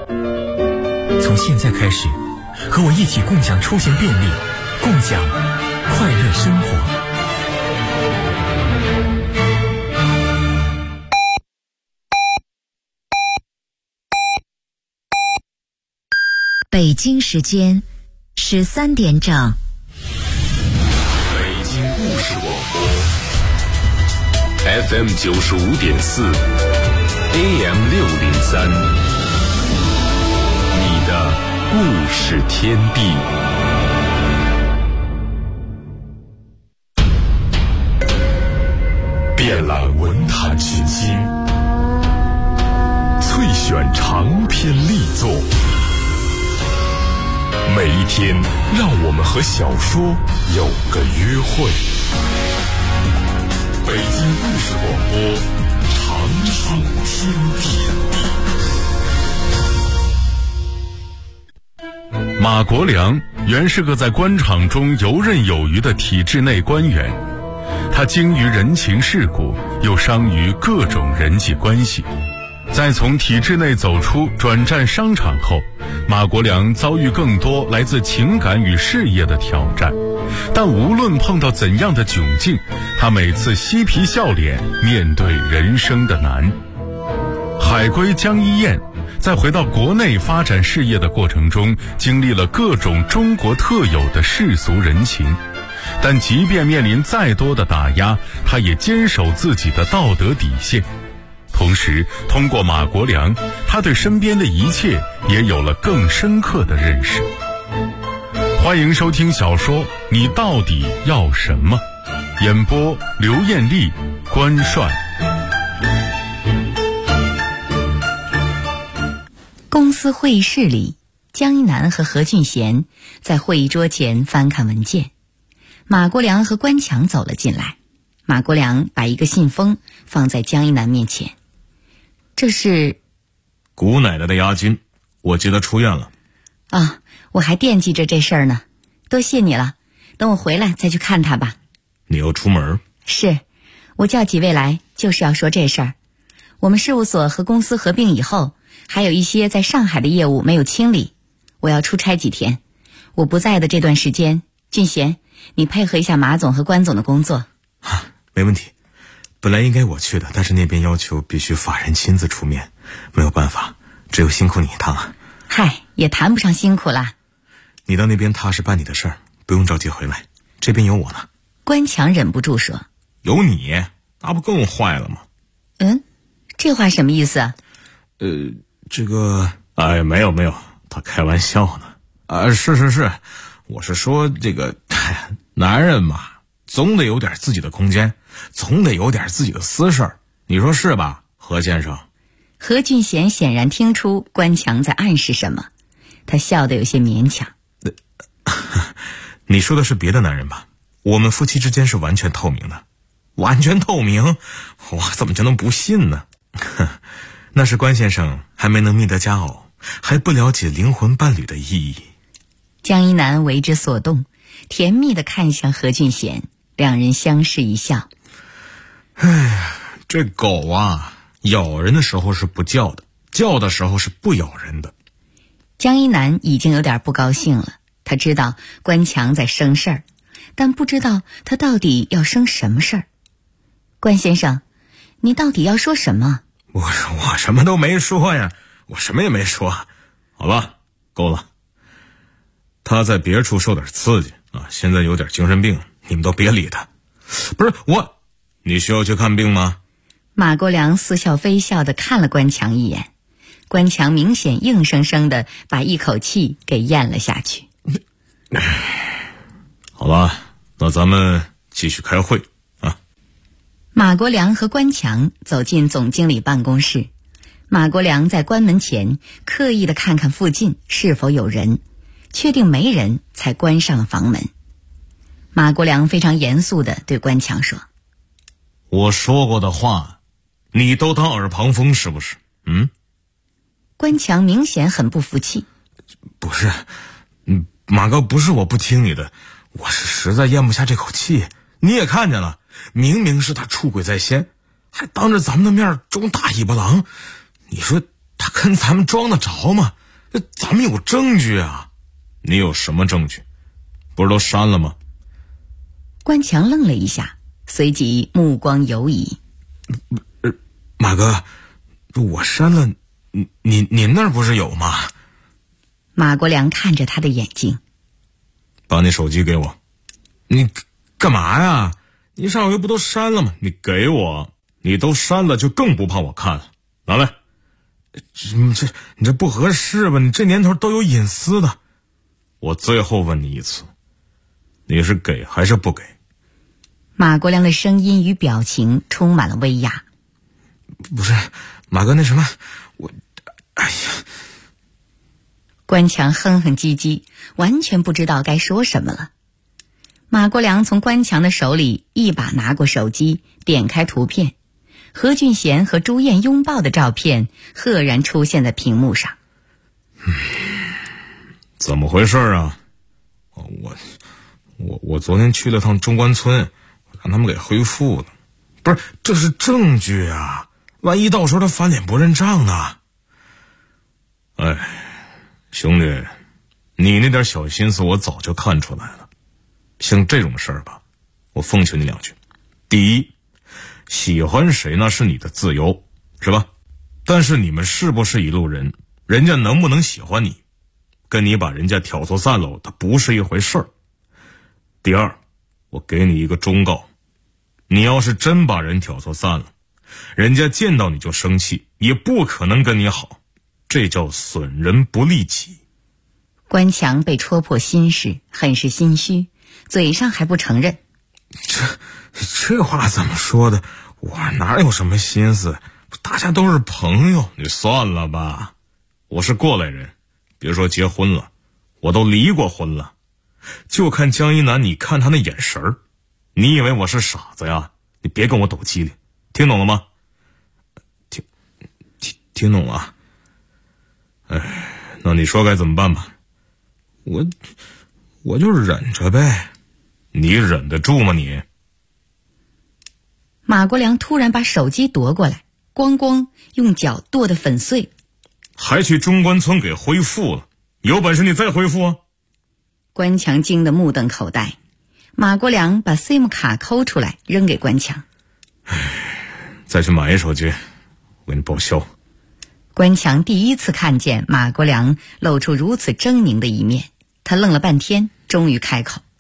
从现在开始，和我一起共享出行便利，共享快乐生活。 北京时间13点整。 北京故事广播 FM 95.4 AM 603，你的故事天地。遍览文坛群星，萃选长篇力作。每一天，让我们和小说有个约会。北京故事广播，长处天地。马国良原是个在官场中游刃有余的体制内官员，他精于人情世故，又商于各种人际关系。在从体制内走出转战商场后，马国良遭遇更多来自情感与事业的挑战，但无论碰到怎样的窘境，他每次嬉皮笑脸面对人生的难。海归江一燕在回到国内发展事业的过程中，经历了各种中国特有的世俗人情，但即便面临再多的打压，他也坚守自己的道德底线。同时，通过马国良，他对身边的一切也有了更深刻的认识。欢迎收听小说《你到底要什么》，演播刘艳丽、关帅。 公司会议室里，江一南和何俊贤在会议桌前翻看文件。马国良和关强走了进来，马国良把一个信封放在江一南面前。这是姑奶奶的押金，我接她出院了。 啊，我还惦记着这事儿呢，多谢你了，等我回来再去看她吧。 你要出门？ 是，我叫几位来就是要说这事儿。我们事务所和公司合并以后，还有一些在上海的业务没有清理，我要出差几天。我不在的这段时间，俊贤，你配合一下马总和关总的工作。 没问题。本来应该我去的，但是那边要求必须法人亲自出面，没有办法，只有辛苦你一趟了。 嗨，也谈不上辛苦啦。 你到那边踏实办你的事儿，不用着急回来，这边有我呢。 关强忍不住说： 有你，那不更坏了吗？ 这话什么意思啊？ 这个，没有，他开玩笑呢。是，我是说这个，男人嘛，总得有点自己的空间，总得有点自己的私事儿，你说是吧，何先生？ 何俊贤显然听出关强在暗示什么，他笑得有些勉强。 你说的是别的男人吧？我们夫妻之间是完全透明的。完全透明？我怎么就能不信呢？那是关先生还没能觅得佳偶，还不了解灵魂伴侣的意义。 江一南为之所动，甜蜜地看向何俊贤，两人相视一笑。 这狗啊，咬人的时候是不叫的，叫的时候是不咬人的。 江一南已经有点不高兴了，他知道关强在生事儿，但不知道他到底要生什么事儿。关先生，你到底要说什么？ 我什么都没说呀，我什么也没说。好了，够了。他在别处受点刺激啊，现在有点精神病，你们都别理他。不是我，你需要去看病吗？ 马国良似笑非笑地看了关强一眼，关强明显硬生生地把一口气给咽了下去。 好了，那咱们继续开会啊。 马国良和关强走进总经理办公室，马国良在关门前刻意地看看附近是否有人，确定没人才关上了房门。马国良非常严肃地对关强说： 我说过的话你都当耳旁风是不是？ 关强明显很不服气。 不是，马哥，不是我不听你的，我是实在咽不下这口气。你也看见了，明明是他出轨在先，还当着咱们的面装大尾巴狼，你说他跟咱们装得着吗？ 咱们有证据啊！你有什么证据？不是都删了吗？ 关强愣了一下，随即目光游移。 马哥，我删了，你那儿不是有吗？ 马国良看着他的眼睛， 把你手机给我。你干嘛呀？你上回不都删了吗？你给我，你都删了就更不怕我看了。拿来。你这不合适吧？你这年头都有隐私的。我最后问你一次，你是给还是不给？ 马国良的声音与表情充满了威压。 不是，马哥，那什么，哎呀！ 关强哼哼唧唧，完全不知道该说什么了。马国良从关强的手里一把拿过手机，点开图片，何俊贤和朱燕拥抱的照片赫然出现在屏幕上。 怎么回事啊？我昨天去了趟中关村，让他们给恢复了。不是，这是证据啊！万一到时候他翻脸不认账呢？哎，兄弟，你那点小心思我早就看出来了。像这种事儿吧，我奉劝你两句：第一，喜欢谁那是你的自由，是吧？但是你们是不是一路人，人家能不能喜欢你，跟你把人家挑错散了，它不是一回事儿。第二，我给你一个忠告，你要是真把人挑错散了，人家见到你就生气，也不可能跟你好，这叫损人不利己。 关强被戳破心事，很是心虚，嘴上还不承认。 这话怎么说的？我哪有什么心思？大家都是朋友，你算了吧。我是过来人，别说结婚了，我都离过婚了。就看江一南，你看他那眼神儿，你以为我是傻子呀？你别跟我抖机灵，听懂了吗？听懂了。哎，那你说该怎么办吧？我就忍着呗。你忍得住吗你？ 马国良突然把手机夺过来，咣咣用脚剁得粉碎。 还去中关村给恢复了，有本事你再恢复啊！ 关强惊得目瞪口呆。马国良把 SIM 卡抠出来扔给关强。 再去买一手机，我给你报销。 关强第一次看见马国良露出如此狰狞的一面，他愣了半天，终于开口：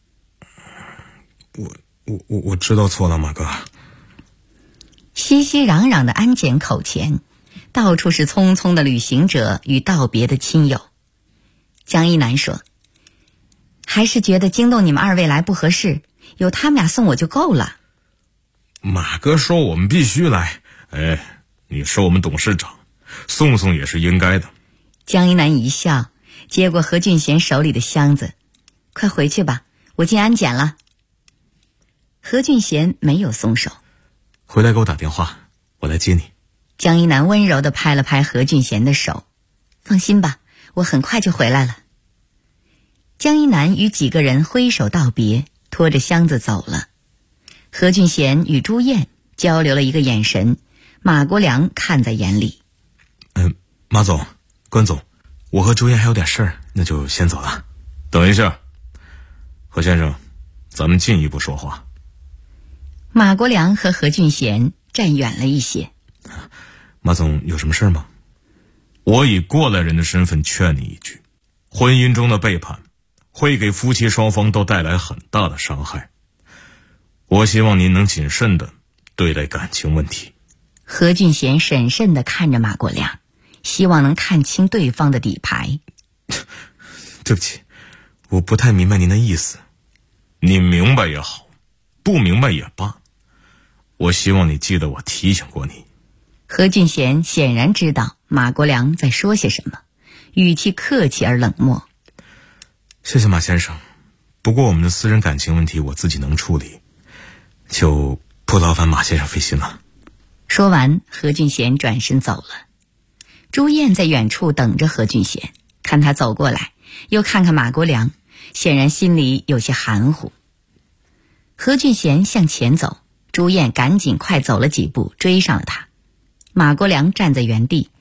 我知道错了，马哥。 熙熙攘攘的安检口前，到处是匆匆的旅行者与道别的亲友。江一南说：还是觉得惊动你们二位来不合适，有他们俩送我就够了。 马哥说我们必须来，哎，你是我们董事长，送送也是应该的。 江一南一笑，接过何俊贤手里的箱子：快回去吧，我进安检了。何俊贤没有松手： 回来给我打电话，我来接你。 江一南温柔地拍了拍何俊贤的手：放心吧，我很快就回来了。江一南与几个人挥手道别，拖着箱子走了。何俊贤与朱燕交流了一个眼神，马国良看在眼里。 马总，关总，我和朱燕还有点事儿，那就先走了。等一下，何先生，咱们进一步说话。 马国良和何俊贤站远了一些。 马总有什么事吗？我以过来人的身份劝你一句，婚姻中的背叛会给夫妻双方都带来很大的伤害，我希望您能谨慎地对待感情问题。 何俊贤审慎地看着马国良，希望能看清对方的底牌。 对不起，我不太明白您的意思。你明白也好，不明白也罢，我希望你记得我提醒过你。 何俊贤显然知道马国良在说些什么，语气客气而冷漠。 谢谢马先生，不过我们的私人感情问题我自己能处理，就不劳烦马先生费心了。 说完，何俊贤转身走了。朱燕在远处等着何俊贤，看他走过来，又看看马国良，显然心里有些含糊。何俊贤向前走，朱燕赶紧快走了几步追上了他。马国良站在原地，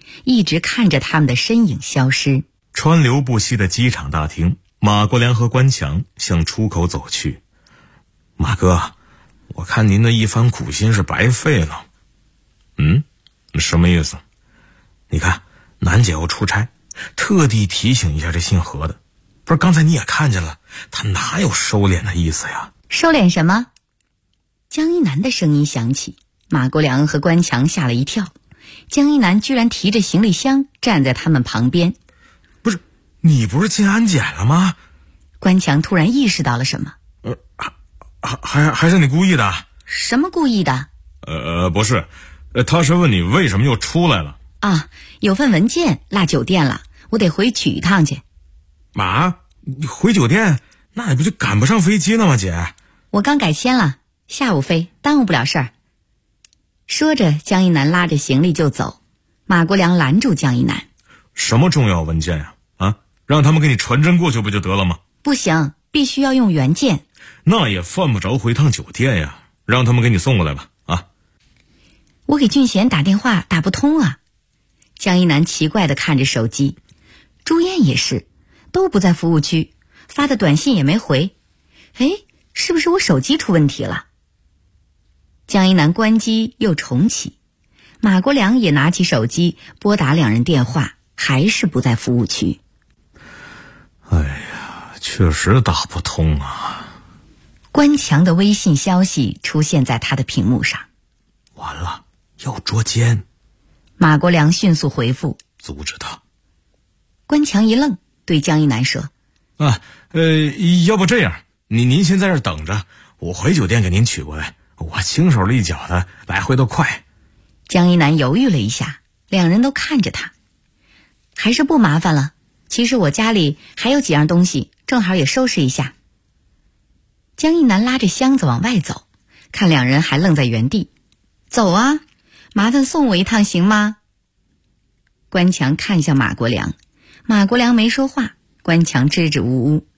一直看着他们的身影消失。 川流不息的机场大厅，马国良和关强向出口走去。马哥，我看您的一番苦心是白费了。什么意思？你看楠姐要出差，特地提醒一下这姓何的。不是，刚才你也看见了，他哪有收敛的意思呀？ 收敛什么？江一南的声音响起，马国良和关强吓了一跳。江一南居然提着行李箱站在他们旁边。 不是，你不是进安检了吗？ 关强突然意识到了什么。 还是你故意的？ 什么故意的？ 不是，他是问你为什么又出来了。 啊，有份文件落酒店了，我得回取一趟去。 妈，你回酒店，那你不就赶不上飞机了吗，姐？ 我刚改签了，下午飞，耽误不了事儿。说着，江一南拉着行李就走。马国良拦住江一南： 什么重要文件呀？让他们给你传真过去不就得了吗？ 不行，必须要用原件。 那也犯不着回趟酒店呀，让他们给你送过来吧。 我给俊贤打电话打不通啊。江一南奇怪地看着手机，朱燕也是，都不在服务区，发的短信也没回。是不是我手机出问题了？江一南关机又重启，马国良也拿起手机拨打两人电话，还是不在服务区。 哎呀，确实打不通啊。 关强的微信消息出现在他的屏幕上。 完了，要捉奸。 马国良迅速回复： 阻止他。 关强一愣，对江一南说： 要不这样，您先在这儿等着，我回酒店给您取过来，我轻手利脚的，来回都快。 江一南犹豫了一下，两人都看着他。还是不麻烦了，其实我家里还有几样东西，正好也收拾一下。江一南拉着箱子往外走，看两人还愣在原地。走啊，麻烦送我一趟行吗？关强看向马国良，马国良没说话，关强支支吾吾。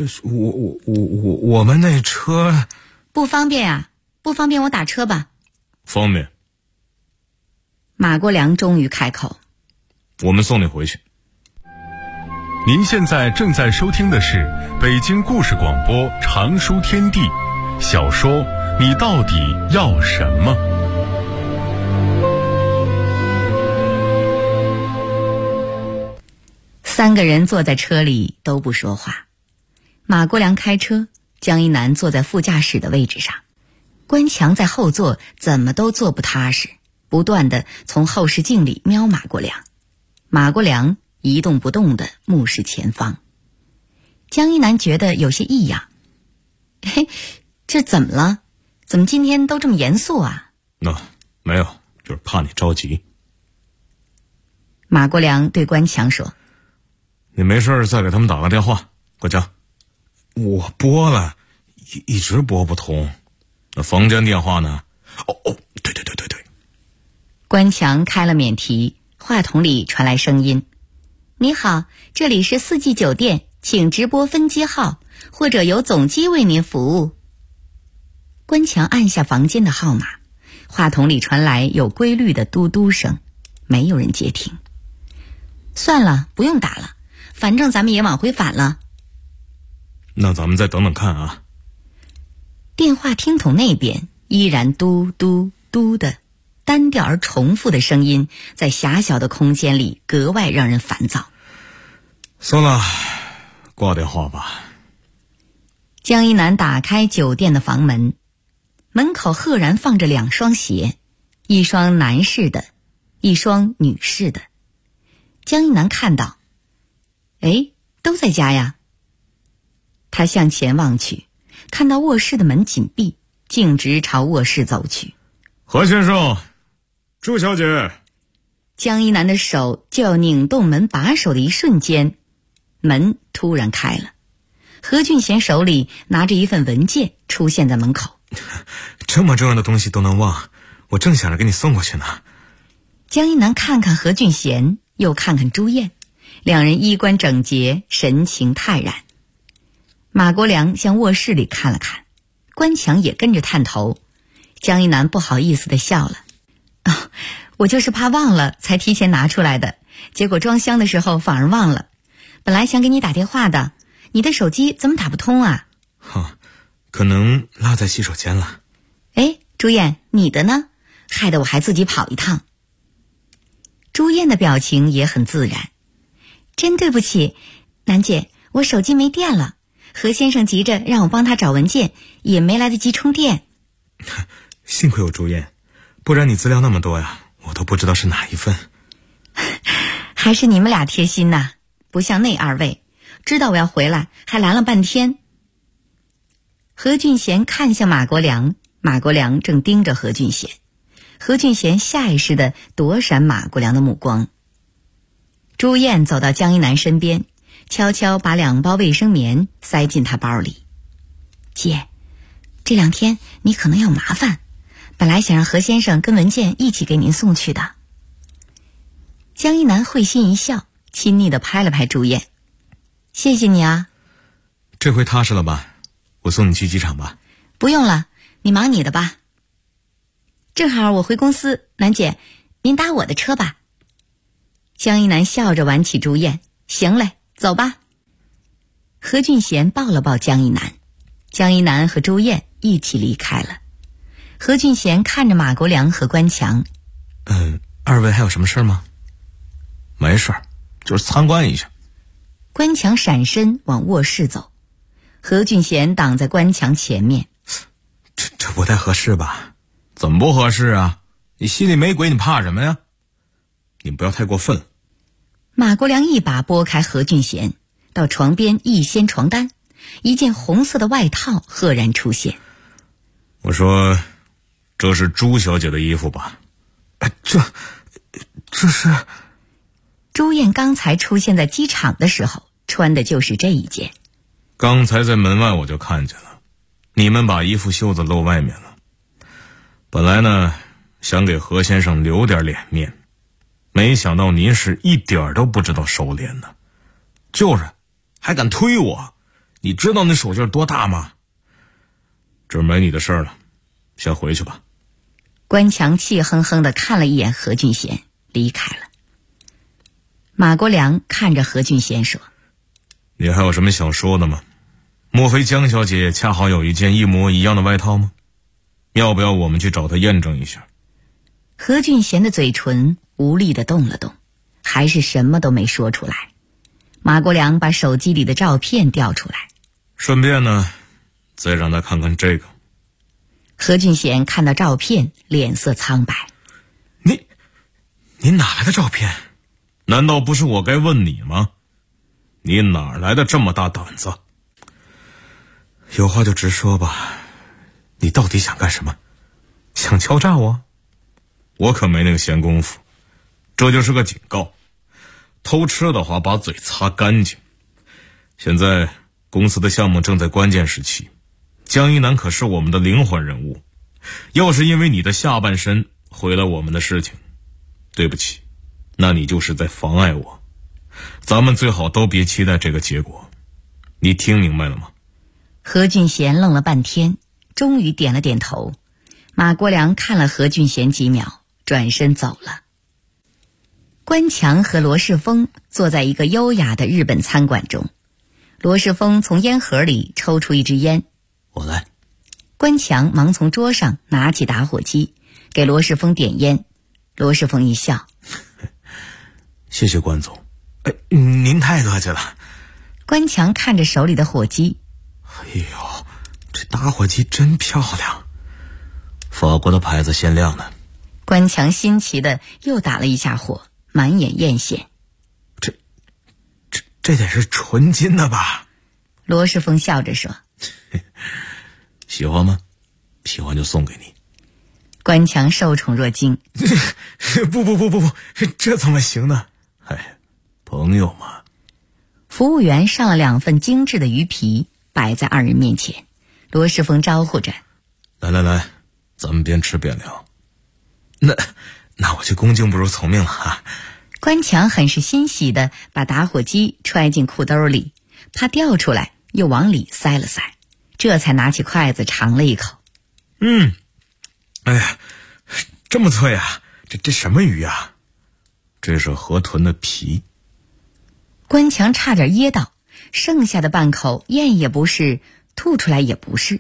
我们那车不方便啊，不方便我打车吧。 方便。 马国良终于开口： 我们送你回去。 您现在正在收听的是北京故事广播长书天地小说《你到底要什么》。 三个人坐在车里都不说话。马国良开车，江一南坐在副驾驶的位置上，关强在后座怎么都坐不踏实，不断地从后视镜里瞄马国良。马国良一动不动地目视前方。江一南觉得有些异样。这怎么了？怎么今天都这么严肃啊？ 没有，就是怕你着急。 马国良对关强说： 你没事再给他们打个电话。关强，我拨了，一直拨不通。那房间电话呢？对。 关强开了免提，话筒里传来声音：你好，这里是四季酒店，请直拨分机号，或者由总机为您服务。关强按下房间的号码，话筒里传来有规律的嘟嘟声，没有人接听。算了，不用打了，反正咱们也往回返了。 那咱们再等等看啊。 电话听筒那边依然嘟嘟嘟的单调而重复的声音，在狭小的空间里格外让人烦躁。 算了，挂电话吧。 江一南打开酒店的房门，门口赫然放着两双鞋，一双男士的，一双女士的。江一南看到，都在家呀。他向前望去，看到卧室的门紧闭，径直朝卧室走去。 何先生，朱小姐。 江一南的手就要拧动门把手的一瞬间，门突然开了，何俊贤手里拿着一份文件出现在门口。 这么重要的东西都能忘，我正想着给你送过去呢。 江一南看看何俊贤，又看看朱燕，两人衣冠整洁，神情泰然。马国良向卧室里看了看，关强也跟着探头。江一南不好意思地笑了。 我就是怕忘了才提前拿出来的，结果装箱的时候反而忘了。本来想给你打电话的，你的手机怎么打不通啊？ 可能落在洗手间了。 哎，朱燕，你的呢？害得我还自己跑一趟。朱燕的表情也很自然。真对不起，楠姐，我手机没电了，何先生急着让我帮他找文件，也没来得及充电。 幸亏有朱燕，不然你资料那么多呀，我都不知道是哪一份。 还是你们俩贴心呐，不像那二位，知道我要回来还拦了半天。何俊贤看向马国良，马国良正盯着何俊贤，何俊贤下意识地躲闪马国良的目光。朱燕走到江一南身边，悄悄把2包卫生棉塞进他包里。姐，这2天你可能要麻烦，本来想让何先生跟文件一起给您送去的。江一南会心一笑，亲昵地拍了拍朱燕。谢谢你啊。 这回踏实了吧？我送你去机场吧。 不用了，你忙你的吧。正好我回公司，楠姐，您搭我的车吧。江一南笑着挽起朱燕，行嘞，走吧。何俊贤抱了抱江一南，江一南和朱燕一起离开了。何俊贤看着马国良和关强， 二位还有什么事吗？没事儿，就是参观一下。 关强闪身往卧室走，何俊贤挡在关强前面。 这不太合适吧？怎么不合适啊？你心里没鬼，你怕什么呀？你不要太过分了。 马国良一把拨开何俊贤，到床边一掀床单，一件红色的外套赫然出现。 我说，这是朱小姐的衣服吧？这是…… 朱燕刚才出现在机场的时候，穿的就是这一件。 刚才在门外我就看见了，你们把衣服袖子露外面了。本来呢，想给何先生留点脸面，没想到您是一点都不知道收敛呢。就是还敢推我，你知道那手劲多大吗？这没你的事了，先回去吧。 关强气哼哼地看了一眼何俊贤，离开了。马国良看着何俊贤说： 你还有什么想说的吗？莫非江小姐恰好有一件一模一样的外套吗？要不要我们去找她验证一下？ 何俊贤的嘴唇无力地动了动，还是什么都没说出来。马国良把手机里的照片调出来， 顺便呢，再让他看看这个。 何俊贤看到照片，脸色苍白。 你哪来的照片？难道不是我该问你吗？你哪来的这么大胆子？有话就直说吧，你到底想干什么？想敲诈我？我可没那个闲工夫。这就是个警告，偷吃的话把嘴擦干净。现在公司的项目正在关键时期，江一南可是我们的灵魂人物，要是因为你的下半身毁了我们的事情，对不起，那你就是在妨碍我。咱们最好都别期待这个结果，你听明白了吗？ 何俊贤愣了半天，终于点了点头。马国良看了何俊贤几秒，转身走了。关强和罗世峰坐在一个优雅的日本餐馆中，罗世峰从烟盒里抽出一支烟。 我来。 关强忙从桌上拿起打火机，给罗世峰点烟。罗世峰一笑： 谢谢关总。您太客气了。 关强看着手里的火机， 哎呦，这打火机真漂亮，法国的牌子限量的。 关强新奇的又打了一下火，满眼艳羡。 这得是纯金的吧？ 罗世峰笑着说： 喜欢吗？喜欢就送给你。 关强受宠若惊。 不，这怎么行呢？朋友嘛。 服务员上了2份精致的鱼皮，摆在2人面前。罗世峰招呼着： 来，咱们边吃边聊。那我就恭敬不如从命了啊。 关强很是欣喜地把打火机揣进裤兜里，怕掉出来，又往里塞了塞，这才拿起筷子尝了一口。 哎呀，这么脆啊， 这什么鱼啊？这是河豚的皮。 关强差点噎到，剩下的半口咽也不是，吐出来也不是。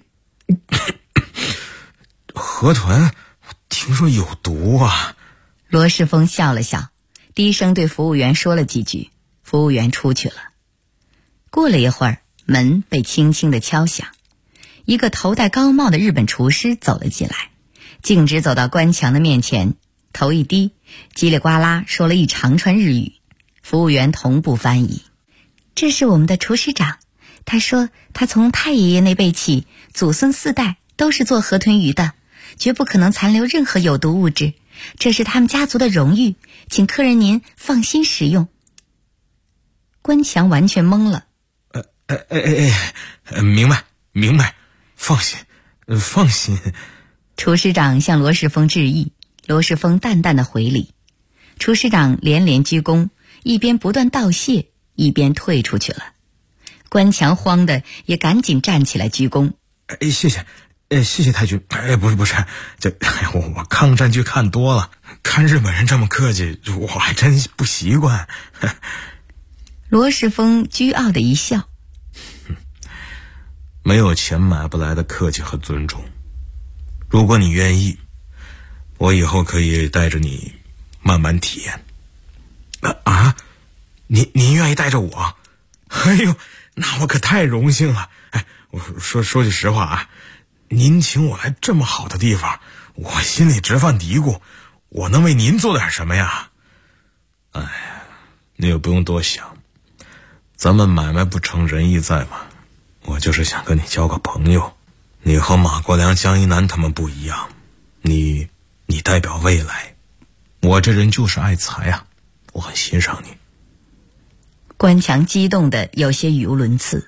河豚，听说有毒啊。 罗世峰笑了笑，低声对服务员说了几句，服务员出去了。过了一会儿，门被轻轻地敲响，一个头戴高帽的日本厨师走了进来，径直走到关强的面前，头一低，叽里呱啦说了一长串日语，服务员同步翻译。这是我们的厨师长，他说他从太爷爷那辈起，祖孙4代都是做河豚鱼的，绝不可能残留任何有毒物质，这是他们家族的荣誉，请客人您放心食用。关强完全懵了。 明白，放心。 厨师长向罗世峰致意，罗世峰淡淡的回礼。厨师长连连鞠躬，一边不断道谢，一边退出去了。关强慌的也赶紧站起来鞠躬。 谢谢太君。不是，我抗战剧看多了，看日本人这么客气，我还真不习惯。 罗世峰倨傲的一笑。 没有钱买不来的客气和尊重。如果你愿意，我以后可以带着你慢慢体验。您愿意带着我？哎呦，那我可太荣幸了。我说句实话啊，您请我来这么好的地方，我心里直犯嘀咕，我能为您做点什么呀？你也不用多想，咱们买卖不成仁义在嘛。我就是想跟你交个朋友。你和马国良、江一南他们不一样，你代表未来，我这人就是爱财啊，我很欣赏你。 关强激动的有些语无伦次。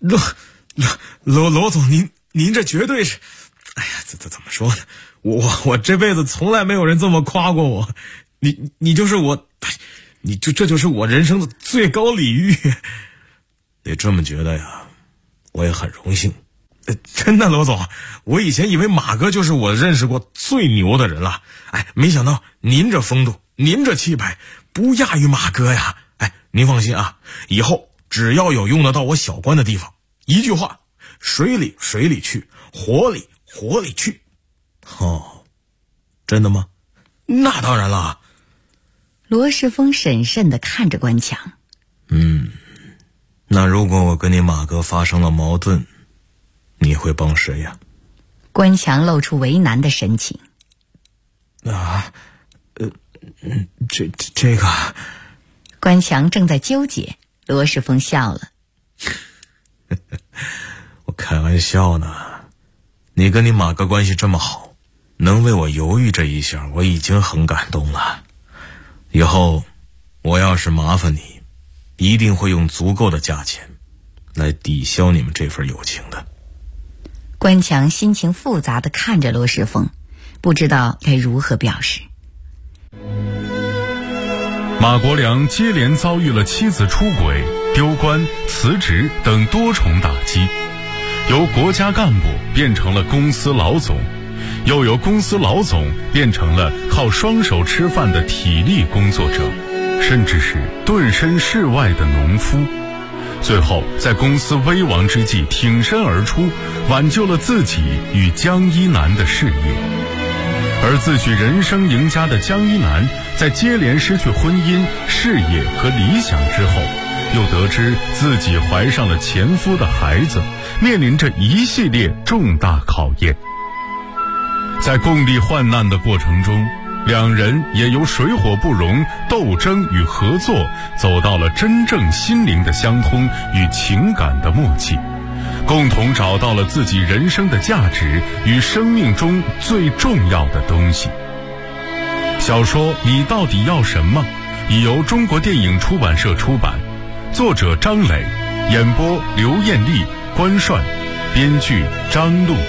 罗总，您这绝对是，怎么说呢？我这辈子从来没有人这么夸过我，你就是我，这就是我人生的最高礼遇。你这么觉得呀，我也很荣幸。真的，罗总，我以前以为马哥就是我认识过最牛的人了，没想到您这风度，您这气派，不亚于马哥呀。您放心啊，以后只要有用得到我小关的地方，一句话，水里水里去，火里火里去。真的吗？那当然了。 罗世峰审慎地看着关强。 那如果我跟你马哥发生了矛盾，你会帮谁呀？ 关强露出为难的神情。 这个。 关强正在纠结，罗世峰笑了。 我开玩笑呢，你跟你马哥关系这么好，能为我犹豫这一下，我已经很感动了。以后我要是麻烦你，一定会用足够的价钱来抵消你们这份友情的。 关强心情复杂地看着罗世峰，不知道该如何表示。 马国良接连遭遇了妻子出轨、丢官、辞职等多重打击，由国家干部变成了公司老总，又由公司老总变成了靠双手吃饭的体力工作者，甚至是顿身事外的农夫。最后在公司危亡之际挺身而出，挽救了自己与江一南的事业。而自诩人生赢家的江一南，在接连失去婚姻、事业和理想之后，又得知自己怀上了前夫的孩子，面临着一系列重大考验。在共历患难的过程中，两人也由水火不容、斗争与合作，走到了真正心灵的相通与情感的默契，共同找到了自己人生的价值与生命中最重要的东西。小说《你到底要什么》已由中国电影出版社出版，作者张磊，演播刘艳丽、关涮，编剧张璐。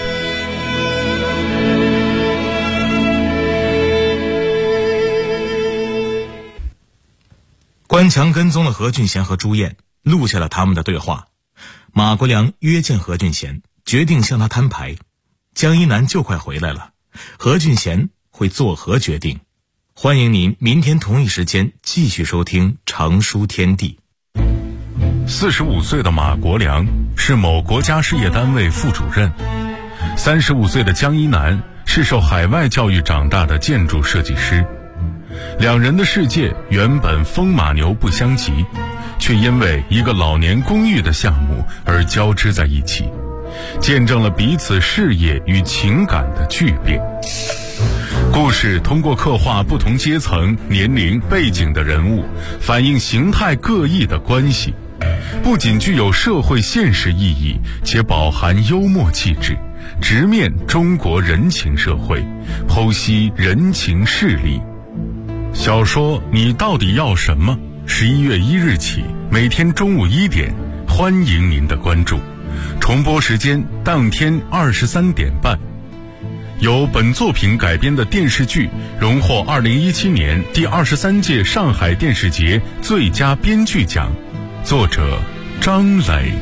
关强跟踪了何俊贤和朱燕，录下了他们的对话。马国良约见何俊贤，决定向他摊牌。江一南就快回来了，何俊贤会作何决定？ 欢迎您明天同一时间继续收听常书天地。 45岁的马国良是某国家事业单位副主任，35岁的江一楠是受海外教育长大的建筑设计师。两人的世界原本风马牛不相及，却因为一个老年公寓的项目而交织在一起，见证了彼此事业与情感的巨变。故事通过刻画不同阶层、年龄、背景的人物，反映形态各异的关系，不仅具有社会现实意义，且饱含幽默气质，直面中国人情社会，剖析人情事理。小说《你到底要什么》11月1日起，每天中午1点，欢迎您的关注。重播时间当天23点半。由本作品改编的电视剧荣获2017年第23届上海电视节最佳编剧奖，作者张磊。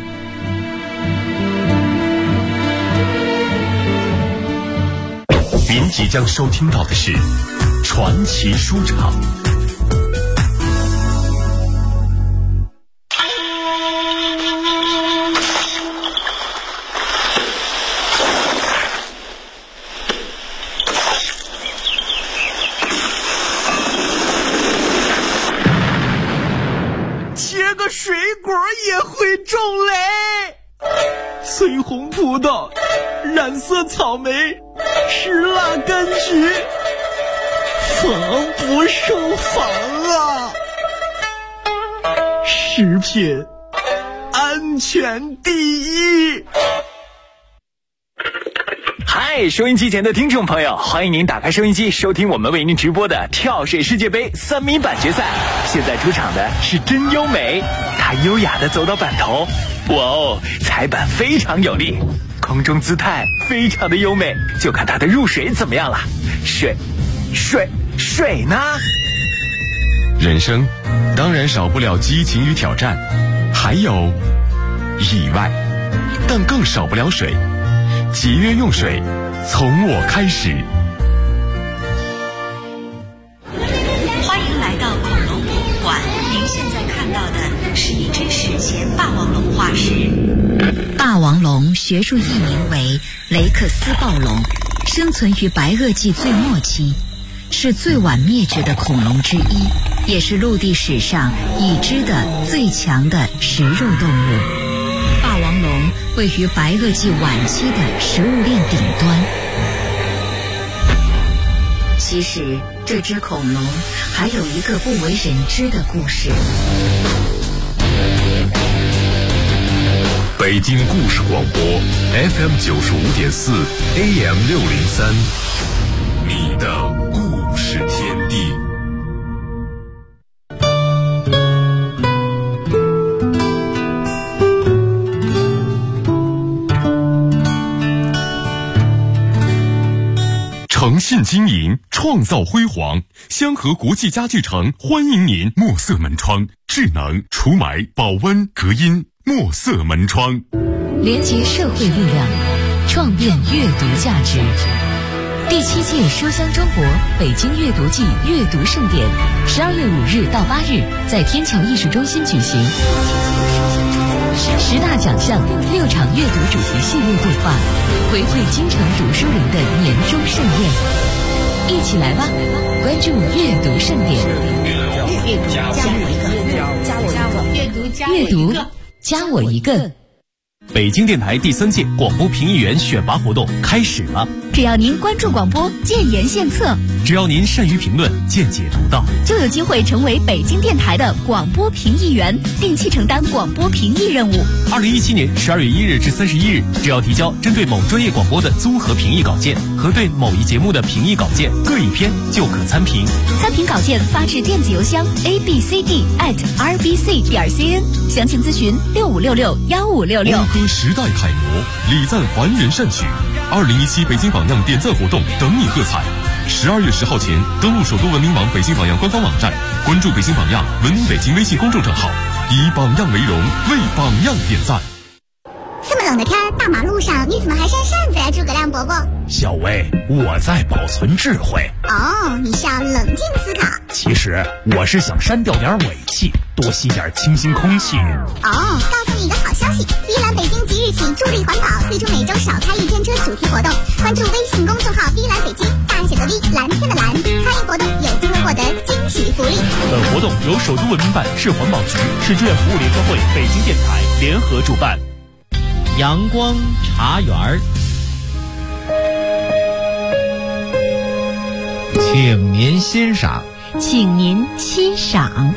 您即将收听到的是传奇书场。 水果也会种雷，翠红葡萄，染色草莓，石蜡柑橘，防不胜防啊！食品安全第一。嗨，收音机前的听众朋友，欢迎您打开收音机，收听我们为您直播的跳水世界杯3米板决赛。现在出场的是真优美，她优雅地走到板头，哇哦，踩板非常有力，空中姿态非常的优美，就看她的入水怎么样了。水呢？ 人生当然少不了激情与挑战，还有意外，但更少不了水。节约用水，从我开始。 欢迎来到恐龙博物馆，您现在看到的是一只史前霸王龙化石。霸王龙学术译名为雷克斯暴龙，生存于白垩纪最末期，是最晚灭绝的恐龙之一，也是陆地史上已知的最强的食肉动物。霸王龙位于白垩纪晚期的食物链顶端。其实这只恐龙还有一个不为人知的故事。 北京故事广播 FM 95.4 AM 603，你的故事天地。 诚信经营，创造辉煌。香河国际家具城欢迎您。墨色门窗，智能除霾、保温、隔音。墨色门窗， 连结社会力量，创变阅读价值。第7届书香中国北京阅读季阅读盛典，12月5日到8日在天桥艺术中心举行。10大奖项，6场阅读主题系列对话，回馈京城读书人的年终盛宴。一起来吧，关注阅读盛典。阅读加我一个。 北京电台第3届广播评议员选拔活动开始了。 只要您关注广播，建言献策； 只要您善于评论，见解独到， 就有机会成为北京电台的广播评议员，定期承担广播评议任务。 2017年12月1日至31日，只要提交针对某专业广播的综合评议稿件和对某一节目的评议稿件各一篇，就可参评。 参评稿件发至电子邮箱 abcd@rbc.cn， 详情咨询65661566。 讴歌时代楷模，礼赞凡人善举。2017北京榜样点赞活动等你喝彩。12月10号前登录首都文明网北京榜样官方网站，关注北京榜样文明北京微信公众账号，以榜样为荣，为榜样点赞。 这么冷的天，大马路上你怎么还扇扇子呀，诸葛亮伯伯？ 小薇，我在保存智慧。 哦，你是要冷静思考。 其实我是想删掉点尾气，多吸点清新空气。 哦，告诉你一个好消息，V 蓝北京即日起助力环保，推出每周少开一天车主题活动。关注微信公众号 V 蓝北京，大写的 V， 蓝天的蓝，参与活动有机会获得惊喜福利。 本活动由首都文明办、市环保局、市志愿服务联合会、北京电台联合主办。 阳光茶园儿，请您欣赏， 请您欣赏。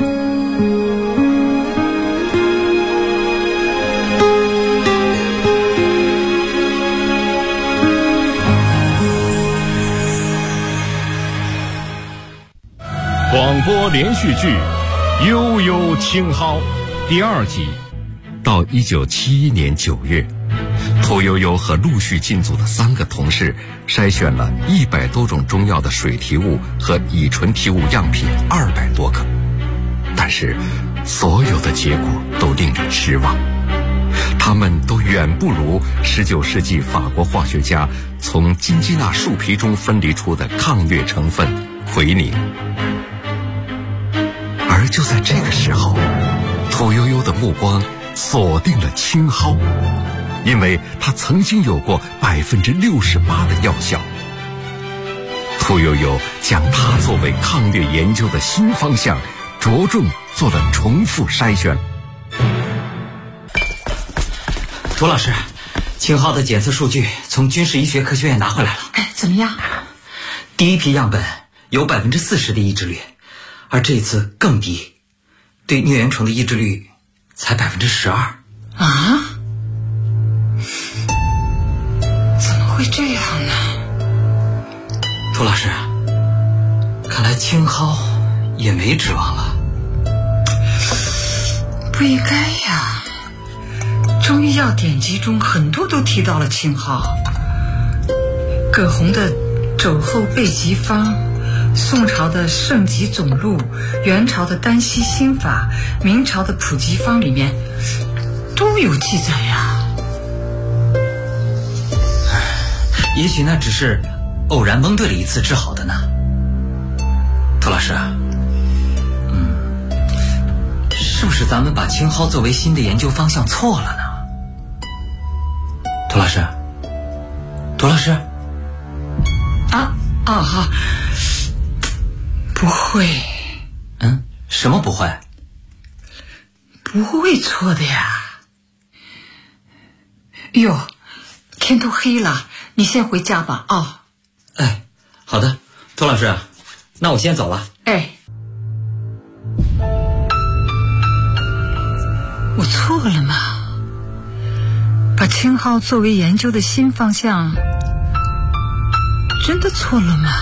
广播连续剧《悠悠青蒿》第2集。到1971年9月，屠呦呦和陆续进组的3个同事筛选了100多种中药的水提物和乙醇提物样品200多个，但是所有的结果都令人失望，它们都远不如19世纪法国化学家从金鸡纳树皮中分离出的抗疟成分奎宁。而就在这个时候，屠呦呦的目光锁定了青蒿，因为它曾经有过68%的药效。屠呦呦将它作为抗疟研究的新方向，着重做了重复筛选。 涂老师，青蒿的检测数据从军事医学科学院拿回来了。 哎，怎么样？ 第一批样本有40%的抑制率，而这次更低，对疟原虫的抑制率才12%。 啊？怎么会这样呢？ 涂老师，看来青蒿也没指望了。 不应该呀，中医药典籍中很多都提到了青蒿。葛洪的《肘后备急方》，宋朝的《圣集总录》，元朝的《丹溪心法》，明朝的《普及方》里面都有记载呀。 也许那只是偶然蒙对了一次治好的呢。涂老师，是不是咱们把青蒿作为新的研究方向错了呢？涂老师，涂老师， 不会。 什么不会？ 不会错的呀。哟，天都黑了，你先回家吧啊。 哎，好的，涂老师，那我先走了。 哎，我错了吗？把青蒿作为研究的新方向，真的错了吗？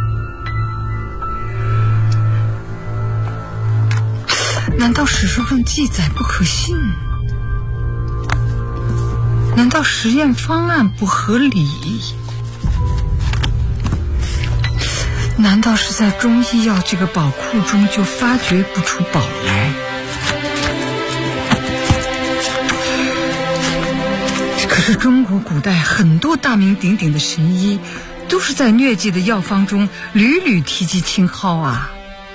难道史书上记载不可信？难道实验方案不合理？难道是在中医药这个宝库中就发掘不出宝来？可是中国古代很多大名鼎鼎的神医都是在疟疾的药方中屡屡提及青蒿啊。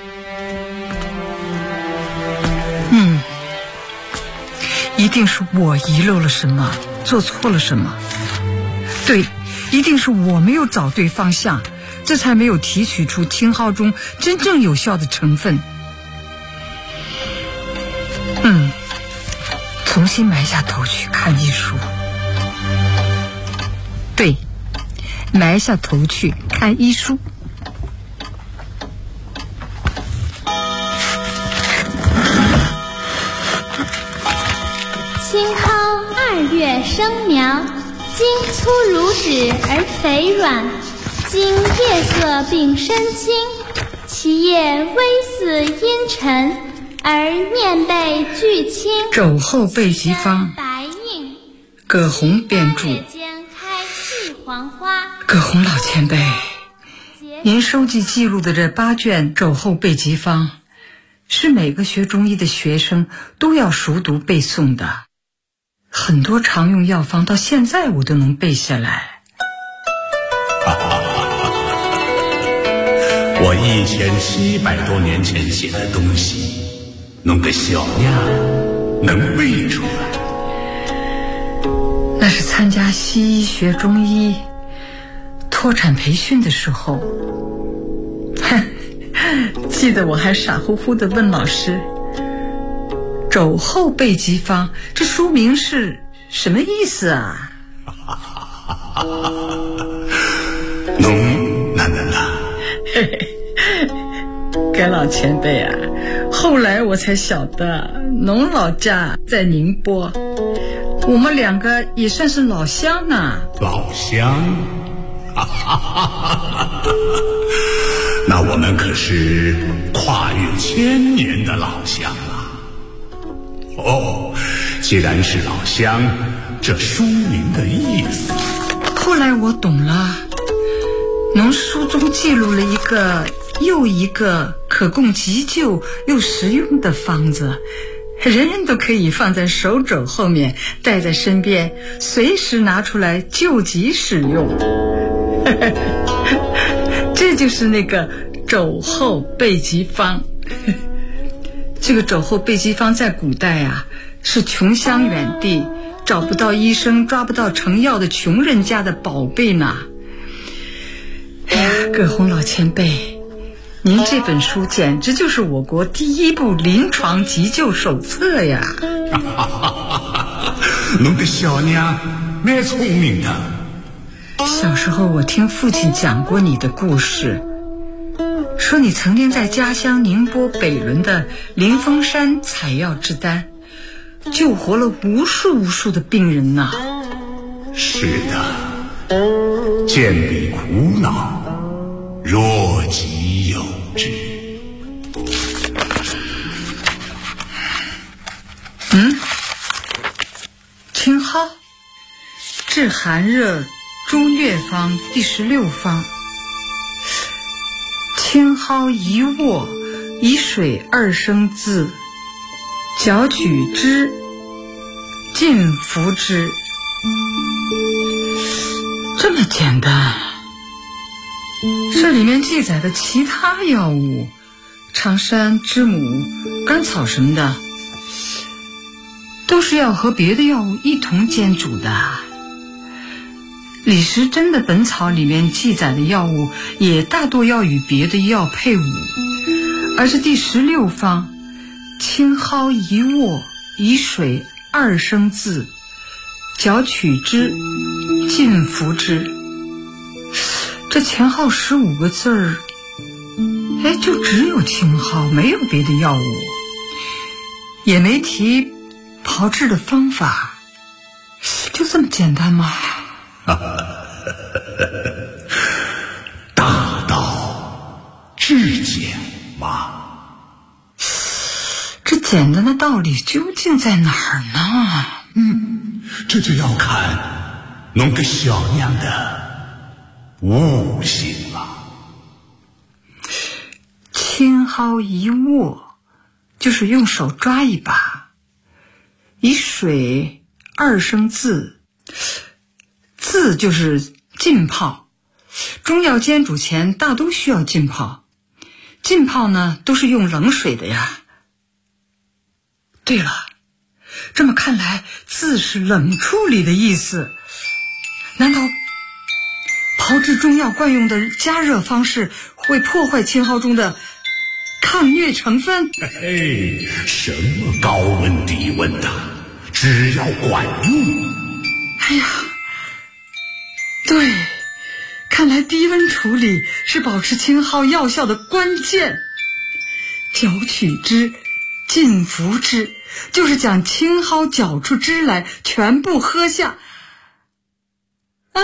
一定是我遗漏了什么，做错了什么。对，一定是我没有找对方向，这才没有提取出青蒿中真正有效的成分。重新埋下头去看医书。对，埋下头去看医书。 青蒿2月生苗，茎粗如指而肥软，茎叶色并深青，其叶微似阴沉，而面背俱青。 肘后备急方，葛洪编著。葛洪老前辈，您收集记录的这8卷肘后备急方，是每个学中医的学生都要熟读背诵的。 很多常用药方到现在我都能背下来。 我1700多年前写的东西，弄个小样能背出来。 那是参加西医学中医脱产培训的时候，记得我还傻乎乎地问老师，肘后备急方这书名是什么意思啊？该老前辈啊，后来我才晓得侬老家在宁波，我们两个也算是老乡呢。 老乡？那我们可是跨越1000年的老乡啊！哦，既然是老乡，这书名的意思…… 后来我懂了，侬书中记录了一个又一个可供急救又实用的方子，人人都可以放在手肘后面，带在身边，随时拿出来救急使用。这就是那个肘后备急方。这个肘后备急方在古代啊，是穷乡远地找不到医生抓不到成药的穷人家的宝贝呢。哎呀，葛洪老前辈，您这本书简直就是我国第一部临床急救手册呀！ 侬个小娘蛮聪明的。 小时候我听父亲讲过你的故事，说你曾经在家乡宁波北仑的灵峰山采药制丹，救活了无数的病人呐。 是的，见彼苦恼，若己有之。 青蒿治寒热中疟方第16方，青蒿一握，以水2升渍，绞取之，尽服之。这么简单。这里面记载的其他药物，长山、知母、甘草什么的，都是要和别的药物一同煎煮的。李时珍的《本草》里面记载的药物也大多要与别的药配伍，而是第16方，青蒿一握，以水2升渍，绞取之，尽服之。这前后15个字儿，就只有青蒿，没有别的药物，也没提炮制的方法，就这么简单吗？ 大道至简嘛。 这简单的道理究竟在哪儿呢？ 这就要看侬个小娘的悟性了。 青蒿一握，就是用手抓一把，以水2升渍，渍就是浸泡，中药煎煮前大都需要浸泡，浸泡呢都是用冷水的呀。对了，这么看来渍是冷处理的意思，难道炮制中药惯用的加热方式会破坏青蒿中的抗疟成分？ 什么高温低温的，只要管用。 哎呀，对，看来低温处理是保持青蒿药效的关键。绞取之，尽服之，就是将青蒿绞出汁来，全部喝下。哎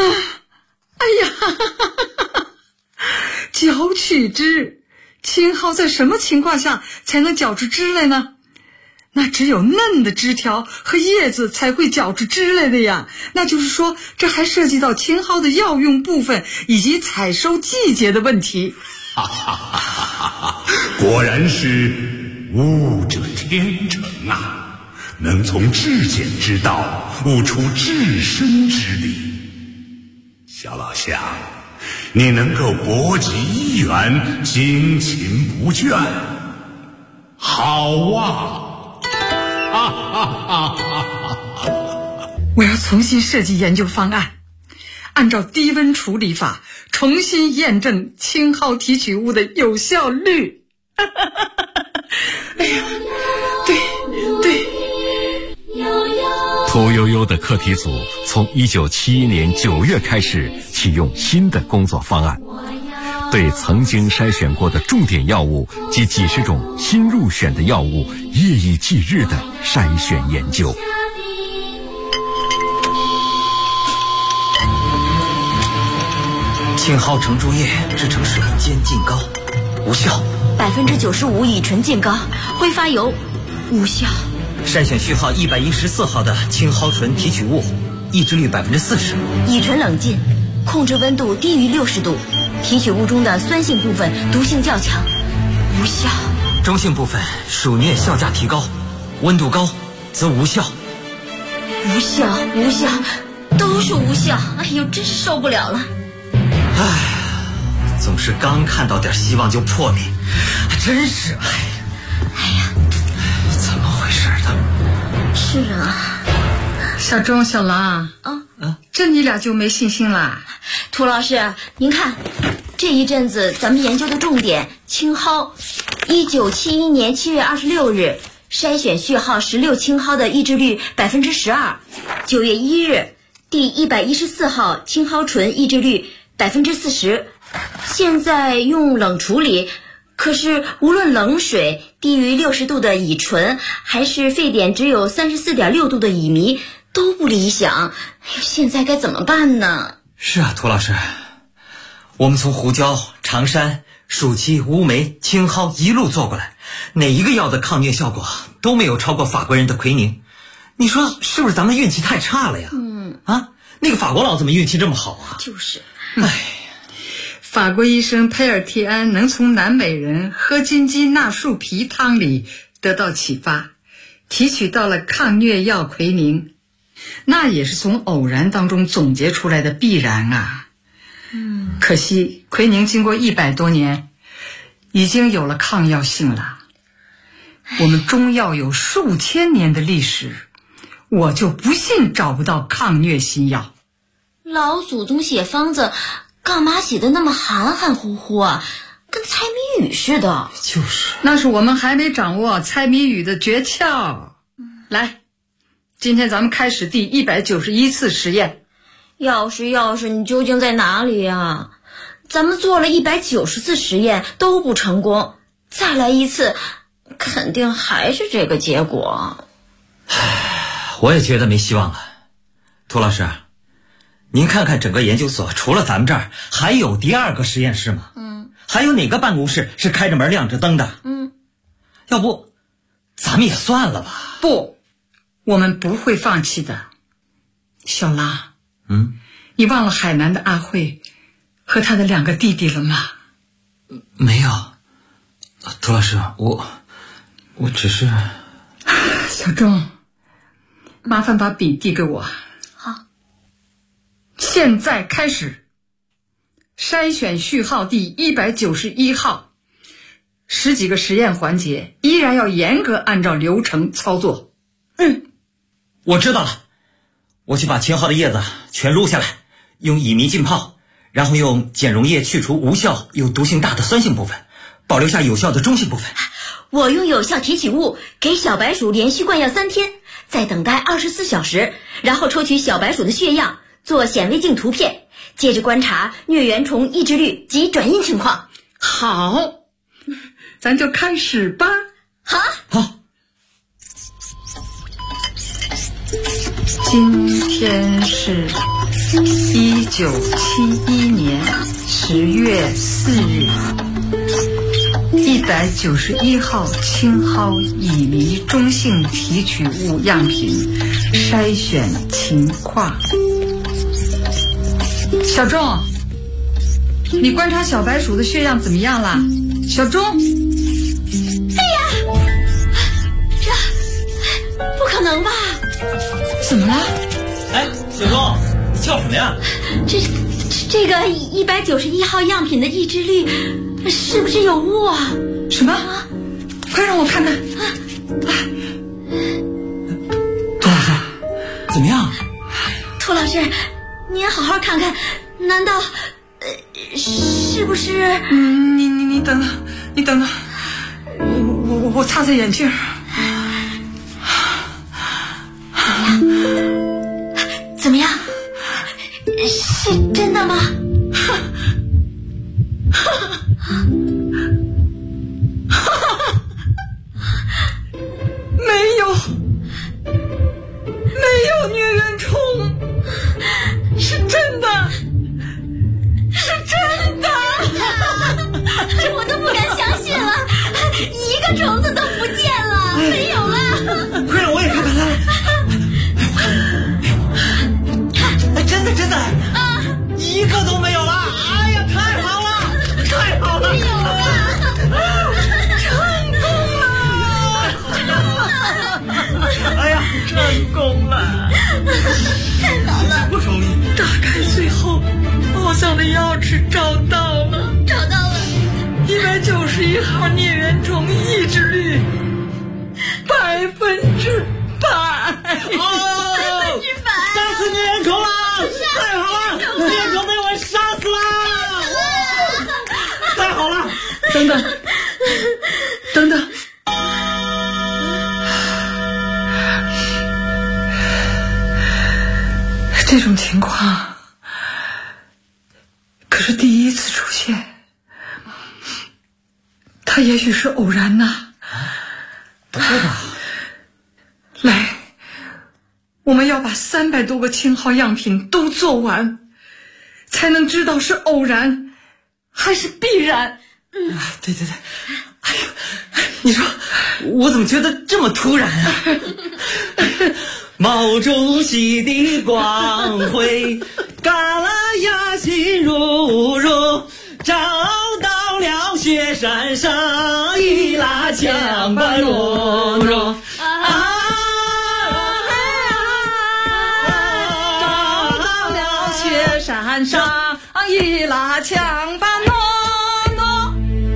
呀，绞取之，青蒿在什么情况下才能绞出汁来呢？那只有嫩的枝条和叶子才会绞出汁来的呀。那就是说，这还涉及到青蒿的药用部分以及采收季节的问题。 果然是悟者天成啊！ 能从至简之道悟出至深之理。小老乡，你能够博极一元，精勤不倦，好啊！ 我要重新设计研究方案，按照低温处理法重新验证青蒿提取物的有效率。哎呀，对。 屠呦呦的课题组从1971年9月开始启用新的工作方案，对曾经筛选过的重点药物及几十种新入选的药物夜以继日的筛选研究。 青蒿成竹液制成水煎净膏，无效。 95%乙醇净膏，挥发油，无效。 筛选序号114号的青蒿醇提取物，抑制率40%。 乙醇冷浸，控制温度低于60度，提取物中的酸性部分毒性较强，无效。 中性部分暑疟效价提高，温度高则无效。 无效，都是无效。哎呦，真是受不了了。 总是刚看到点希望就破灭，真是哎呀，怎么回事的？ 是啊， 小钟、小郎，这你俩就没信心啦？ 涂老师，您看，这一阵子咱们研究的重点青蒿，1971年7月26日筛选序号16青蒿的抑制率12%，9月1日第114号青蒿醇抑制率40%。现在用冷处理，可是无论冷水低于60度的乙醇，还是沸点只有34.6度的乙醚，都不理想。现在该怎么办呢？ 是啊，涂老师，我们从胡椒、长山、暑期、乌梅、青蒿一路做过来，哪一个药的抗疟效果都没有超过法国人的奎宁。你说是不是咱们运气太差了呀？那个法国佬怎么运气这么好啊？ 就是， 法国医生佩尔提安能从南美人喝金鸡纳树皮汤里得到启发，提取到了抗疟药奎宁，那也是从偶然当中总结出来的必然啊。可惜奎宁经过100多年，已经有了抗药性了。我们中药有数千年的历史，我就不信找不到抗疟新药。 老祖宗写方子干嘛写的那么含含糊糊啊，跟猜谜语似的。 就是， 那是我们还没掌握猜谜语的诀窍。来，今天咱们开始第191次实验。 药师，你究竟在哪里呀？咱们做了190次实验都不成功，再来一次肯定还是这个结果。 我也觉得没希望了。涂老师，您看看整个研究所除了咱们这儿还有第2个实验室吗？还有哪个办公室是开着门亮着灯的？要不咱们也算了吧。 不，我们不会放弃的。小拉，你忘了海南的阿慧和他的2个弟弟了吗？ 没有，涂老师，我只是…… 小钟，麻烦把笔递给我。 好， 现在开始。筛选序号第191号，10几个实验环节依然要严格按照流程操作。 我知道了，我去把青蒿的叶子全撸下来，用乙醚浸泡，然后用碱溶液去除无效有毒性大的酸性部分，保留下有效的中性部分。 我用有效提取物给小白鼠连续灌药3天，再等待24小时，然后抽取小白鼠的血样做显微镜图片，接着观察疟原虫抑制率及转阴情况。 好，咱就开始吧。 好。 今天是1971年10月4日，191号青蒿乙醚中性提取物样品筛选情况。小钟，你观察小白鼠的血样怎么样了？小钟， 哎呀，这不可能么了？ 哎，小钟，你叫什么呀？ 这个191号样品的抑制率是不是有误啊？ 什么？快让我看看。 杜老师，怎么样？ 涂老师，您好好看看，难道是不是？ 你等等，你等等，我擦擦眼镜。 怎么样？是真的吗？ 没有疟原虫，是真的，是真的， 这我都不敢相信了，一个种子都不见了，没有了。 快让我也看看来。真的啊，一个都没有了！哎呀，太好了，太好了！ 没有了， 成功了！哎呀，成功了！ 太好了， 不容易。 大概最后宝藏的钥匙找到了，191号疟原虫抑制率100%。 杀死疟原虫了！太好了，疟原虫被我杀死了！太好了！ 等等，这种情况可是第一次出现，它也许是偶然呐。 不会吧？ 来，我们要把300多个氢号样品都做完，才能知道是偶然还是必然。 对，哎呦，你说我怎么觉得这么突然啊？毛主席的光辉，嘎啦呀心如如，照到了雪山上，一拉枪把罗罗山上一拉枪把诺诺。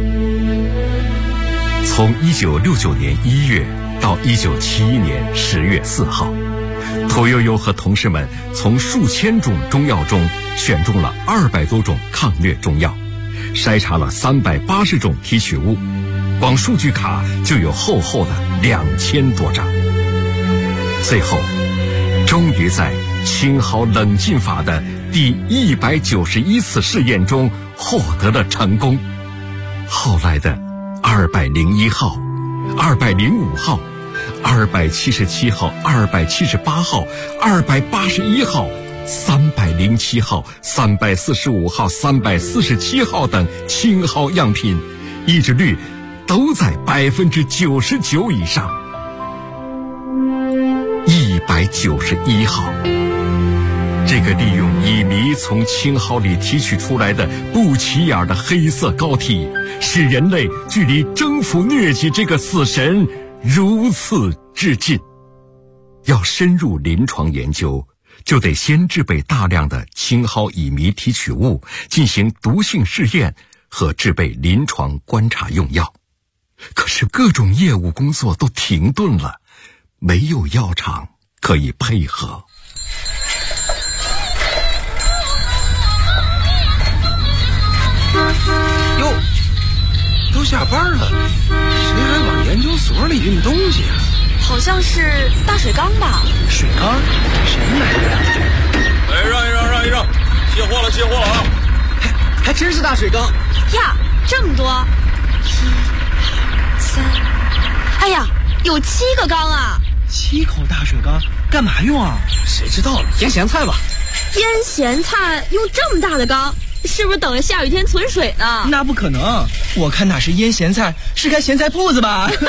从1969年1月到1971年10月4号，屠呦呦和同事们从数千种中药中选中了200多种抗疟中药，筛查了380种提取物，光数据卡就有厚厚的2000多张。最后，终于在青蒿冷浸法的第191次试验中获得了成功。后来的201号、205号、277号、278号、281号、307号、345号、347号等青蒿样品，抑制率都在99%以上。191号，这个利用乙醚从青蒿里提取出来的不起眼的黑色膏体，使人类距离征服疟疾这个死神如此之近。要深入临床研究，就得先制备大量的青蒿乙醚提取物，进行毒性试验和制备临床观察用药。可是各种业务工作都停顿了，没有药厂可以配合。 哟，都下班了，谁还往研究所里运东西啊？ 好像是大水缸吧？ 水缸？谁买的呀？ 哎，让一让，卸货了啊！ 还真是大水缸呀，这么多！1、2、3，哎呀，有7个缸啊 ！7口大水缸干嘛用啊？ 谁知道了？腌咸菜吧。 腌咸菜用这么大的缸，是不是等着下雨天存水呢？ 那不可能，我看哪是腌咸菜，是开咸菜铺子吧？ 哎，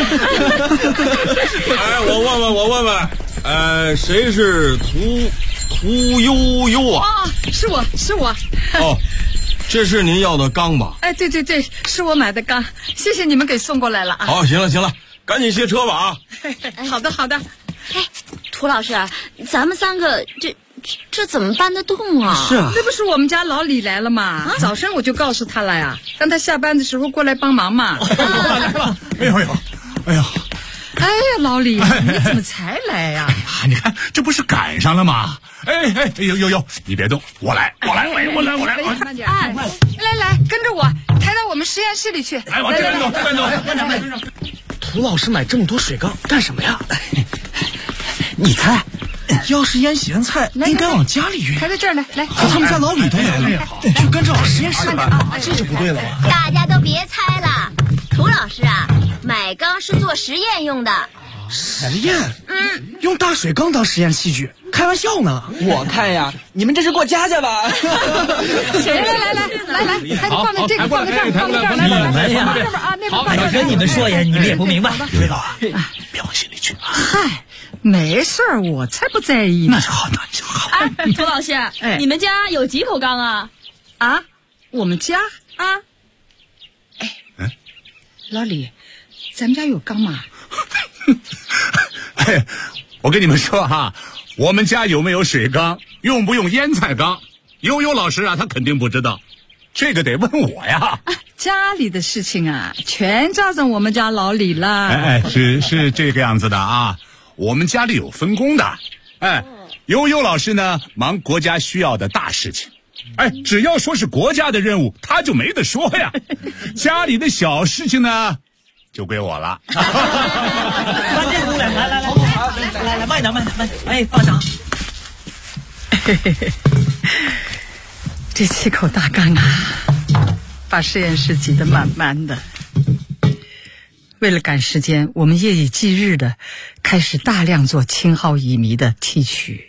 我问，谁是屠呦呦啊？ 啊，是我。 哦，这是您要的缸吧？ 哎，对，是我买的缸，谢谢你们给送过来了啊。 好，行了，赶紧卸车吧啊！ 好的。 哎，涂涂老师，咱们3个这怎么搬得动啊？ 是啊，那不是我们家老李来了吗？早上我就告诉他了呀，让他下班的时候过来帮忙嘛。 来了，哎呦，哎呀， 老李，你怎么才来呀？ 你看，这不是赶上了吗？有，你别动，我来。 慢点，来，跟着我，抬到我们实验室里去。 来，往这边走，慢点。 涂老师买这么多水缸干什么呀？ 你猜， 要是腌咸菜，应该往家里运。 抬到这儿来。 他们家老李都来了，去跟着往实验室搬，这就不对了吧？ 大家都别猜了，涂老师啊，买缸是做实验用的。 实验？用大水缸当实验器具，开玩笑呢。 我看呀，你们这是过家家吧？ 来，还得放在这个，放在这儿，来，这边啊，那边。 我跟你们说呀，你们也不明白。 刘导啊，别往心里去。 嗨，没事儿，我才不在意。 那就好。 涂老师，你们家有几口缸啊？ 啊，我们家啊？ 老李，咱们家有缸吗？ 我跟你们说哈，我们家有没有水缸，用不用腌菜缸，悠悠老师啊，他肯定不知道，这个得问我呀。 家里的事情啊，全照着我们家老李了。 是这个样子的啊。我们家里有分工的，悠悠老师呢忙国家需要的大事情，只要说是国家的任务，他就没得说呀。家里的小事情呢，就归我了。 搬这个来，慢点，放上。 这7口大缸啊，把实验室挤得满满的。为了赶时间，我们夜以继日的开始大量做氢号乙醚的提取。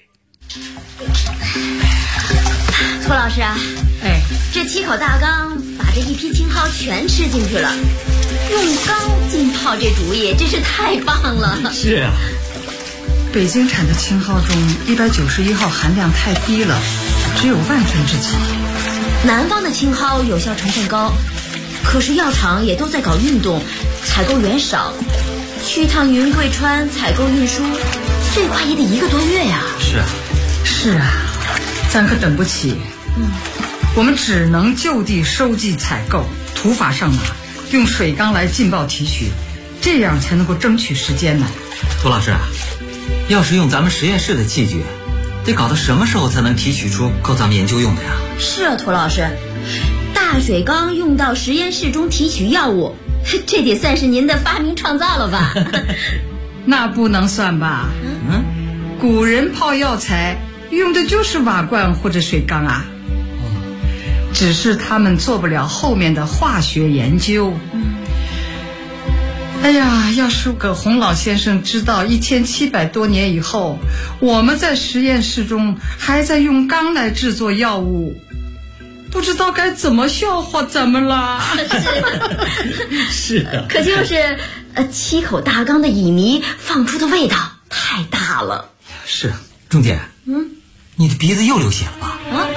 涂老师啊，这7口大缸把这一批氢号全吃进去了。用缸浸泡这主意真是太棒了。 是啊， 北京产的氢号中191号含量太低了，只有1/1000几。 南方的氢号有效成分高，可是药厂也都在搞运动，采购源少，去趟云贵川采购运输，最快也得1个多月呀。 是啊， 咱可等不起。我们只能就地收集采购，土法上马，用水缸来浸泡提取，这样才能够争取时间呢。 涂老师啊，要是用咱们实验室的器具，得搞到什么时候才能提取出够咱们研究用的呀？ 是啊，涂老师，大水缸用到实验室中提取药物，这得算是您的发明创造了吧？ 那不能算吧？古人泡药材用的就是瓦罐或者水缸啊。只是他们做不了后面的化学研究。哎呀，要是葛洪老先生知道1700多年以后，我们在实验室中还在用缸来制作药物，不知道该怎么笑话咱们啦。 是啊， 可就是7口大缸的乙醚放出的味道太大了。 是，钟姐，你的鼻子又流血了吧？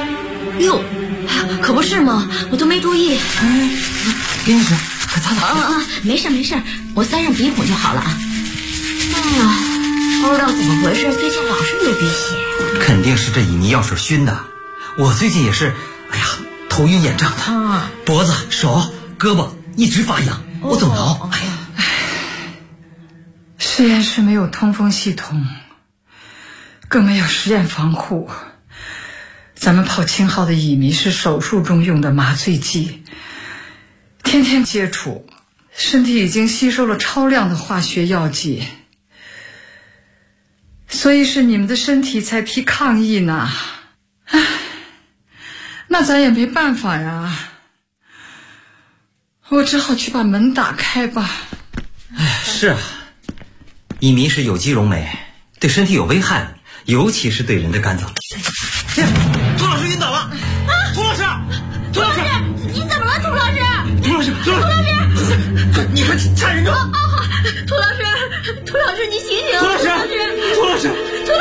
可不是吗？我都没注意。 给你纸，快擦擦。 没事，我塞上鼻孔就好了啊。不知道怎么回事，最近老是流鼻血。 肯定是这乙醚药水熏的。我最近也是，头晕眼胀的，脖子、手、胳膊一直发痒，我总挠。 实验室没有通风系统，更没有实验防护。咱们泡氢号的乙醚是手术中用的麻醉剂，天天接触，身体已经吸收了超量的化学药剂，所以是你们的身体才提抗议呢。那咱也没办法呀，我只好去把门打开吧。 是啊，乙醚是有机溶酶，对身体有危害，尤其是对人的肝脏。涂老师晕倒了！涂老师， 你怎么了？涂老师， 你快掐人中！ 涂老师，你醒醒！ 涂老师。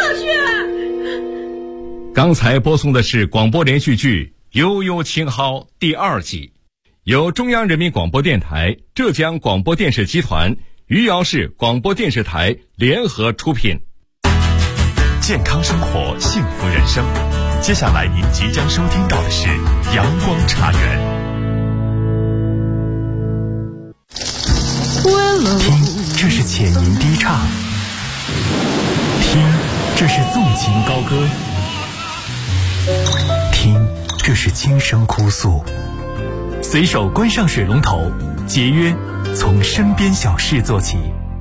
刚才播送的是广播连续剧《悠悠氢号》第2季，由中央人民广播电台、浙江广播电视集团、余姚市广播电视台联合出品。 健康生活，幸福人生。接下来您即将收听到的是阳光茶园。 听，这是浅吟低唱；听，这是纵情高歌；听，这是轻声哭诉。随手关上水龙头，节约从身边小事做起。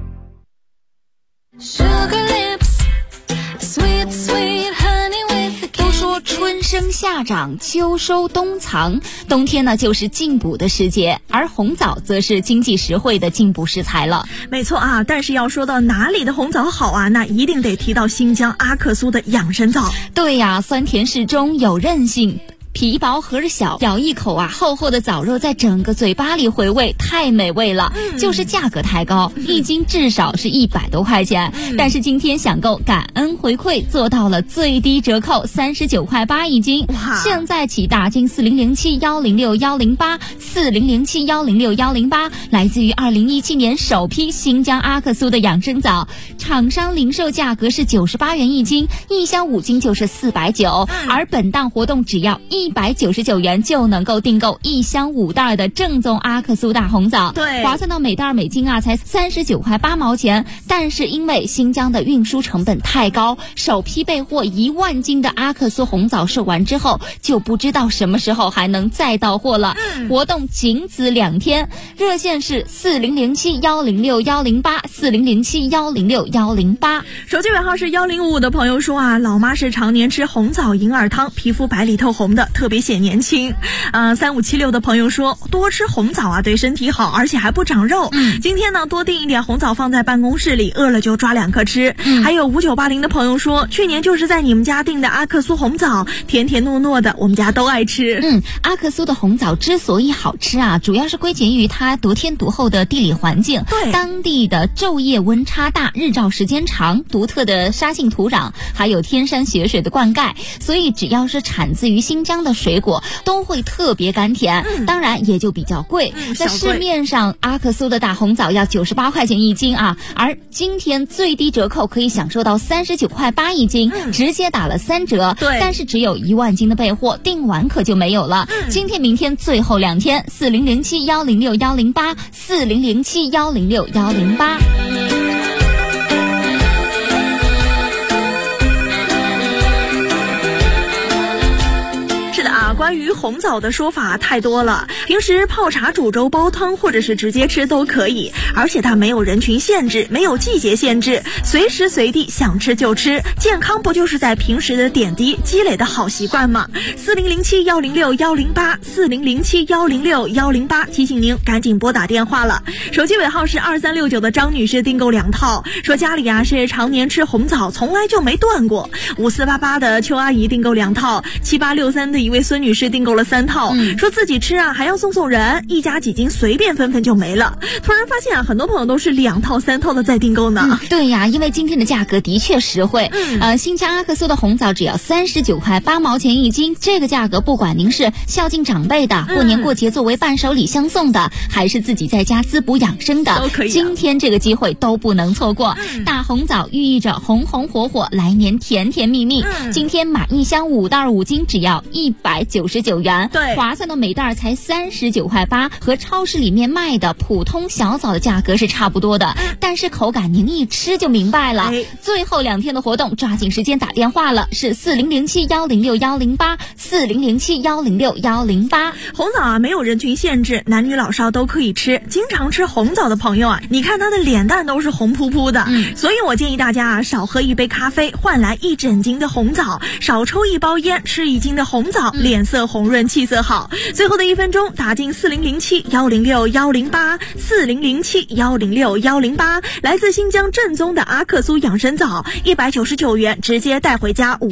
都说春生夏长，秋收冬藏，冬天呢就是进补的时节，而红枣则是经济实惠的进补食材了。 没错啊，但是要说到哪里的红枣好啊，那一定得提到新疆阿克苏的养生枣。 对呀，酸甜适中，有韧性。皮薄核小，咬一口啊，厚厚的枣肉在整个嘴巴里回味，太美味了。就是价格太高，一斤至少是100多块钱。但是今天享购感恩回馈，做到了最低折扣39.8块一斤。现在起打进4007106108，4007106108，来自于2017年首批新疆阿克苏的养生枣，厂商零售价格是98元一斤，一箱5斤就是490，而本档活动只要199元就能够订购1箱5袋的正宗阿克苏大红枣， 对， 划算到每袋每斤啊才39块8毛钱。但是因为新疆的运输成本太高，首批备货1万斤的阿克苏红枣售完之后，就不知道什么时候还能再到货了。活动仅此2天，热线是4007106108，4007106108。 手机尾号是1055的朋友说啊，老妈是常年吃红枣银耳汤，皮肤白里透红的，特别显年轻。3576的朋友说，多吃红枣啊对身体好，而且还不长肉。今天呢多订一点红枣放在办公室里，饿了就抓2颗吃。还有5980的朋友说，去年就是在你们家订的阿克苏红枣，甜甜糯糯的，我们家都爱吃。 阿克苏的红枣之所以好吃啊，主要是归结于它得天独厚的地理环境， 对， 当地的昼夜温差大，日照时间长，独特的沙性土壤，还有天山雪水的灌溉，所以只要是产自于新疆的水果都会特别甘甜，当然也就比较贵。在市面上阿克苏的大红枣要98块钱一斤啊，而今天最低折扣可以享受到39块8一斤，直接打了3折。 对， 但是只有1万斤的备货，订完可就没有了。今天明天最后2天，4007106108，4007106108。 关于红枣的说法太多了，平时泡茶、煮粥、煲汤或者是直接吃都可以，而且它没有人群限制，没有季节限制，随时随地想吃就吃，健康不就是在平时的点滴积累的好习惯吗？4007106108，4007106108，提醒您赶紧拨打电话了。手机尾号是2369的张女士订购2套，说家里啊是常年吃红枣，从来就没断过。5488的邱阿姨订购2套，7863的一位孙女士订购了3套，说自己吃啊还要送人，一家几斤随便分就没了。突然发现啊，很多朋友都是2套3套的在订购呢。 对呀，因为今天的价格的确实惠。新疆阿克苏的红枣只要39块8毛钱一斤，这个价格不管您是孝敬长辈的，过年过节作为伴手礼相送的，还是自己在家滋补养生的， 都可以。 今天这个机会都不能错过。大红枣寓意着红红火火，来年甜甜蜜蜜。今天买1箱5袋5斤只要199元， 对， 划算的每袋才39块8，和超市里面卖的普通小枣的价格是差不多的，但是口感您一吃就明白了。最后2天的活动，抓紧时间打电话了，是4007106108，4007106108。 红枣啊没有人群限制，男女老少都可以吃。经常吃红枣的朋友啊，你看他的脸蛋都是红扑扑的，所以我建议大家啊，少喝1杯咖啡换来1整斤的红枣，少抽1包烟吃1斤的红枣，脸色红润，气色好。最后的1分钟，打进4007106108，4007106108，来自新疆正宗的阿克苏养生枣，199元直接带回家5